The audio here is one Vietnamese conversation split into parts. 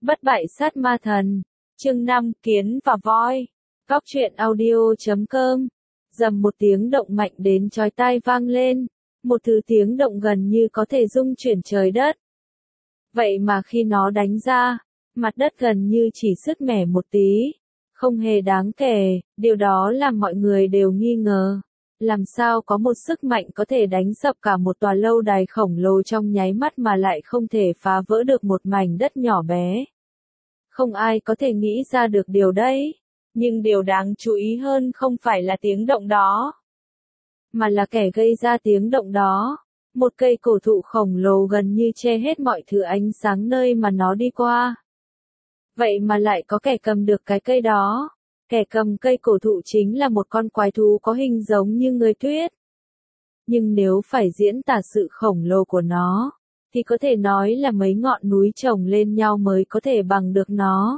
Bất bại sát ma thần. Chương 5, kiến và voi. Góc truyện audio.com. Dầm một tiếng động mạnh đến chói tai vang lên. Một thứ tiếng động gần như có thể rung chuyển trời đất. Vậy mà khi nó đánh ra, mặt đất gần như chỉ sứt mẻ một tí. Không hề đáng kể, điều đó làm mọi người đều nghi ngờ. Làm sao có một sức mạnh có thể đánh sập cả một tòa lâu đài khổng lồ trong nháy mắt mà lại không thể phá vỡ được một mảnh đất nhỏ bé. Không ai có thể nghĩ ra được điều đấy. Nhưng điều đáng chú ý hơn không phải là tiếng động đó, mà là kẻ gây ra tiếng động đó. Một cây cổ thụ khổng lồ gần như che hết mọi thứ ánh sáng nơi mà nó đi qua. Vậy mà lại có kẻ cầm được cái cây đó. Kẻ cầm cây cổ thụ chính là một con quái thú có hình giống như người tuyết. Nhưng nếu phải diễn tả sự khổng lồ của nó, thì có thể nói là mấy ngọn núi chồng lên nhau mới có thể bằng được nó.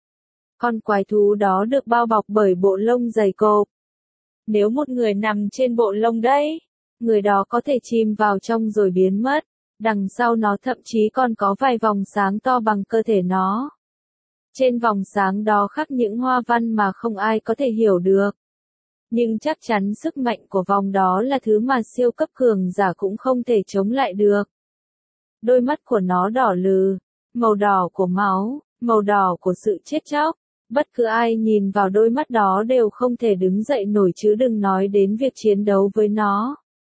Con quái thú đó được bao bọc bởi bộ lông dày cộp. Nếu một người nằm trên bộ lông đấy, người đó có thể chìm vào trong rồi biến mất. Đằng sau nó thậm chí còn có vài vòng sáng to bằng cơ thể nó. Trên vòng sáng đó khắc những hoa văn mà không ai có thể hiểu được. Nhưng chắc chắn sức mạnh của vòng đó là thứ mà siêu cấp cường giả cũng không thể chống lại được. Đôi mắt của nó đỏ lừ, màu đỏ của máu, màu đỏ của sự chết chóc. Bất cứ ai nhìn vào đôi mắt đó đều không thể đứng dậy nổi chứ đừng nói đến việc chiến đấu với nó.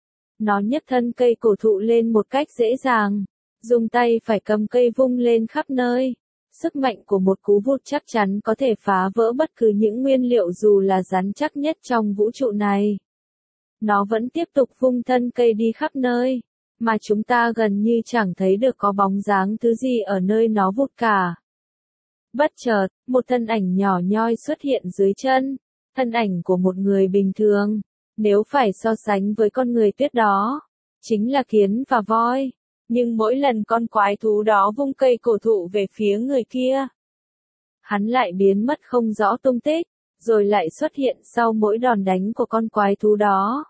Nó nhấc thân cây cổ thụ lên một cách dễ dàng, dùng tay phải cầm cây vung lên khắp nơi. Sức mạnh của một cú vút chắc chắn có thể phá vỡ bất cứ những nguyên liệu dù là rắn chắc nhất trong vũ trụ này. Nó vẫn tiếp tục vung thân cây đi khắp nơi, mà chúng ta gần như chẳng thấy được có bóng dáng thứ gì ở nơi nó vút cả. Bất chợt, một thân ảnh nhỏ nhoi xuất hiện dưới chân, thân ảnh của một người bình thường, nếu phải so sánh với con người tuyết đó, chính là kiến và voi. Nhưng mỗi lần con quái thú đó vung cây cổ thụ về phía người kia, hắn lại biến mất không rõ tung tích, rồi lại xuất hiện sau mỗi đòn đánh của con quái thú đó.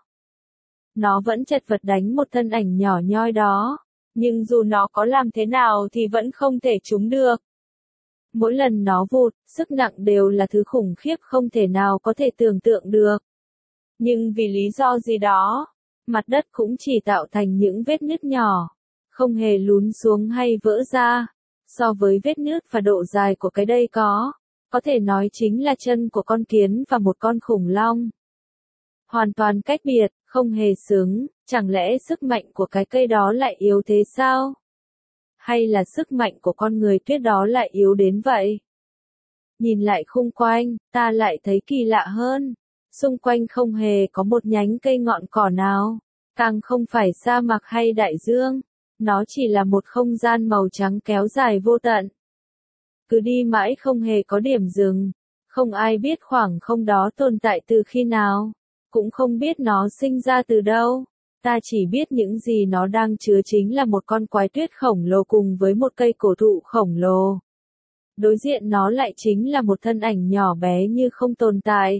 Nó vẫn chật vật đánh một thân ảnh nhỏ nhoi đó, nhưng dù nó có làm thế nào thì vẫn không thể trúng được. Mỗi lần nó vụt, sức nặng đều là thứ khủng khiếp không thể nào có thể tưởng tượng được. Nhưng vì lý do gì đó, mặt đất cũng chỉ tạo thành những vết nứt nhỏ, không hề lún xuống hay vỡ ra. So với vết nứt và độ dài của cái đây có thể nói chính là chân của con kiến và một con khủng long. Hoàn toàn cách biệt, không hề xứng, chẳng lẽ sức mạnh của cái cây đó lại yếu thế sao? Hay là sức mạnh của con người tuyết đó lại yếu đến vậy? Nhìn lại khung quanh, ta lại thấy kỳ lạ hơn. Xung quanh không hề có một nhánh cây ngọn cỏ nào, càng không phải sa mạc hay đại dương. Nó chỉ là một không gian màu trắng kéo dài vô tận. Cứ đi mãi không hề có điểm dừng. Không ai biết khoảng không đó tồn tại từ khi nào. Cũng không biết nó sinh ra từ đâu. Ta chỉ biết những gì nó đang chứa chính là một con quái tuyết khổng lồ cùng với một cây cổ thụ khổng lồ. Đối diện nó lại chính là một thân ảnh nhỏ bé như không tồn tại.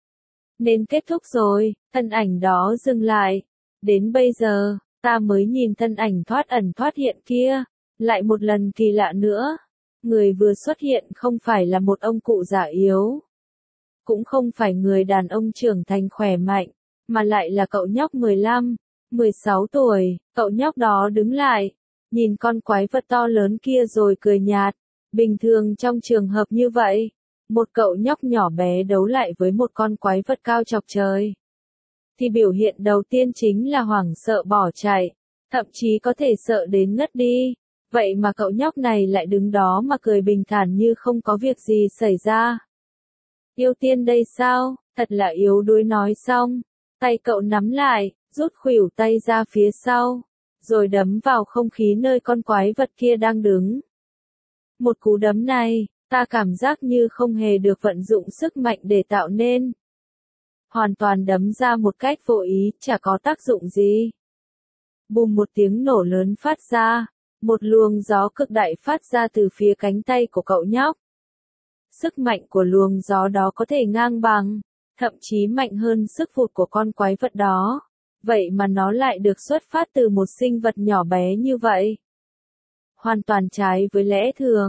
Nên kết thúc rồi, thân ảnh đó dừng lại. Đến bây giờ, ta mới nhìn thân ảnh thoát ẩn thoát hiện kia. Lại một lần kỳ lạ nữa. Người vừa xuất hiện không phải là một ông cụ già yếu. Cũng không phải người đàn ông trưởng thành khỏe mạnh. Mà lại là cậu nhóc 15, 16 tuổi. Cậu nhóc đó đứng lại. Nhìn con quái vật to lớn kia rồi cười nhạt. Bình thường trong trường hợp như vậy, một cậu nhóc nhỏ bé đấu lại với một con quái vật cao chọc trời, thì biểu hiện đầu tiên chính là hoảng sợ bỏ chạy, thậm chí có thể sợ đến ngất đi. Vậy mà cậu nhóc này lại đứng đó mà cười bình thản như không có việc gì xảy ra. Yêu tiên đây sao, thật là yếu đuối. Nói xong, tay cậu nắm lại, rút khuỷu tay ra phía sau, rồi đấm vào không khí nơi con quái vật kia đang đứng. Một cú đấm này, ta cảm giác như không hề được vận dụng sức mạnh để tạo nên. Hoàn toàn đấm ra một cách vô ý, chả có tác dụng gì. Bùm, một tiếng nổ lớn phát ra, một luồng gió cực đại phát ra từ phía cánh tay của cậu nhóc. Sức mạnh của luồng gió đó có thể ngang bằng, thậm chí mạnh hơn sức vụt của con quái vật đó. Vậy mà nó lại được xuất phát từ một sinh vật nhỏ bé như vậy. Hoàn toàn trái với lẽ thường.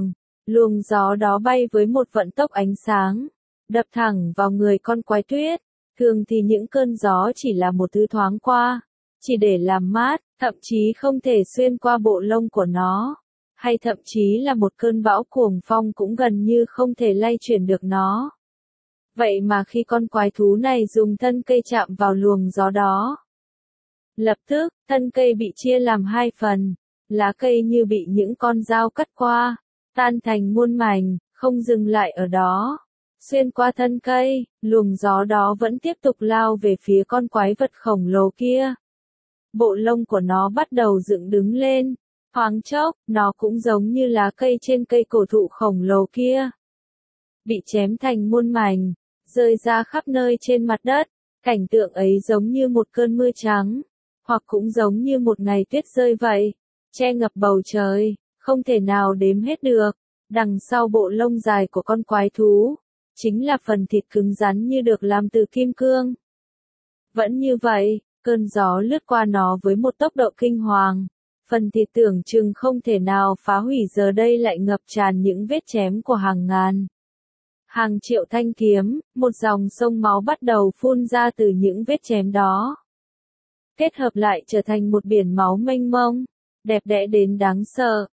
Luồng gió đó bay với một vận tốc ánh sáng, đập thẳng vào người con quái tuyết. Thường thì những cơn gió chỉ là một thứ thoáng qua, chỉ để làm mát, thậm chí không thể xuyên qua bộ lông của nó, hay thậm chí là một cơn bão cuồng phong cũng gần như không thể lay chuyển được nó. Vậy mà khi con quái thú này dùng thân cây chạm vào luồng gió đó, lập tức, thân cây bị chia làm hai phần, lá cây như bị những con dao cắt qua, tan thành muôn mảnh, không dừng lại ở đó. Xuyên qua thân cây, luồng gió đó vẫn tiếp tục lao về phía con quái vật khổng lồ kia. Bộ lông của nó bắt đầu dựng đứng lên, thoáng chốc, nó cũng giống như lá cây trên cây cổ thụ khổng lồ kia. Bị chém thành muôn mảnh, rơi ra khắp nơi trên mặt đất, cảnh tượng ấy giống như một cơn mưa trắng, hoặc cũng giống như một ngày tuyết rơi vậy, che ngập bầu trời, không thể nào đếm hết được. Đằng sau bộ lông dài của con quái thú, chính là phần thịt cứng rắn như được làm từ kim cương. Vẫn như vậy, cơn gió lướt qua nó với một tốc độ kinh hoàng. Phần thịt tưởng chừng không thể nào phá hủy giờ đây lại ngập tràn những vết chém của hàng ngàn, hàng triệu thanh kiếm, một dòng sông máu bắt đầu phun ra từ những vết chém đó. Kết hợp lại trở thành một biển máu mênh mông, đẹp đẽ đến đáng sợ.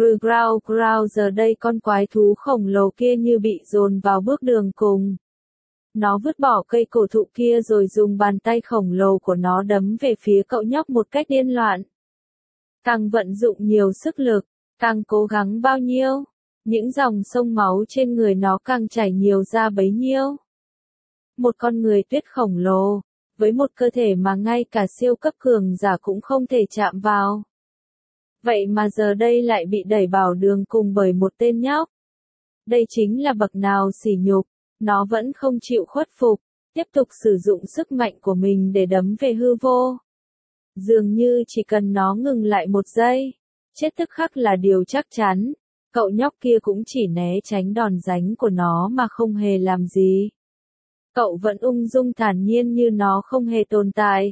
Growl giờ đây con quái thú khổng lồ kia như bị dồn vào bước đường cùng. Nó vứt bỏ cây cổ thụ kia rồi dùng bàn tay khổng lồ của nó đấm về phía cậu nhóc một cách điên loạn. Càng vận dụng nhiều sức lực, càng cố gắng bao nhiêu, những dòng sông máu trên người nó càng chảy nhiều ra bấy nhiêu. Một con người tuyết khổng lồ, với một cơ thể mà ngay cả siêu cấp cường giả cũng không thể chạm vào. Vậy mà giờ đây lại bị đẩy vào đường cùng bởi một tên nhóc. Đây chính là bậc nào sỉ nhục, nó vẫn không chịu khuất phục, tiếp tục sử dụng sức mạnh của mình để đấm về hư vô. Dường như chỉ cần nó ngừng lại một giây, chết tức khắc là điều chắc chắn, cậu nhóc kia cũng chỉ né tránh đòn đánh của nó mà không hề làm gì. Cậu vẫn ung dung thản nhiên như nó không hề tồn tại.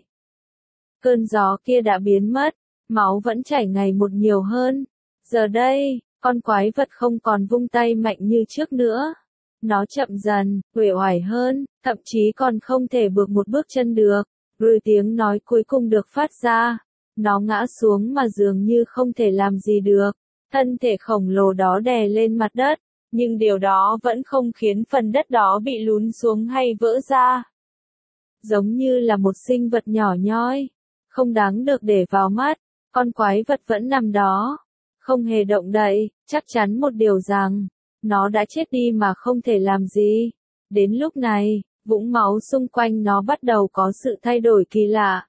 Cơn gió kia đã biến mất, máu vẫn chảy ngày một nhiều hơn. Giờ đây, con quái vật không còn vung tay mạnh như trước nữa. Nó chậm dần, uể oải hơn, thậm chí còn không thể bước một bước chân được. Rồi tiếng nói cuối cùng được phát ra. Nó ngã xuống mà dường như không thể làm gì được. Thân thể khổng lồ đó đè lên mặt đất, nhưng điều đó vẫn không khiến phần đất đó bị lún xuống hay vỡ ra. Giống như là một sinh vật nhỏ nhoi, không đáng được để vào mắt, con quái vật vẫn nằm đó, không hề động đậy, chắc chắn một điều rằng, nó đã chết đi mà không thể làm gì. Đến lúc này, vũng máu xung quanh nó bắt đầu có sự thay đổi kỳ lạ.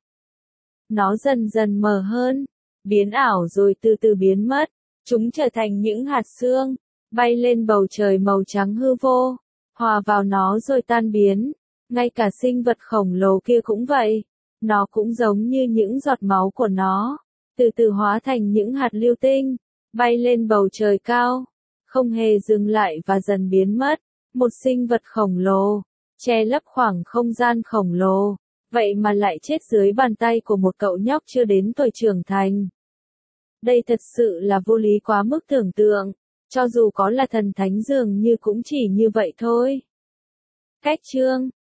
Nó dần dần mờ hơn, biến ảo rồi từ từ biến mất. Chúng trở thành những hạt sương, bay lên bầu trời màu trắng hư vô, hòa vào nó rồi tan biến. Ngay cả sinh vật khổng lồ kia cũng vậy. Nó cũng giống như những giọt máu của nó, từ từ hóa thành những hạt lưu tinh, bay lên bầu trời cao, không hề dừng lại và dần biến mất. Một sinh vật khổng lồ, che lấp khoảng không gian khổng lồ, vậy mà lại chết dưới bàn tay của một cậu nhóc chưa đến tuổi trưởng thành. Đây thật sự là vô lý quá mức tưởng tượng, cho dù có là thần thánh dường như cũng chỉ như vậy thôi. Cách chương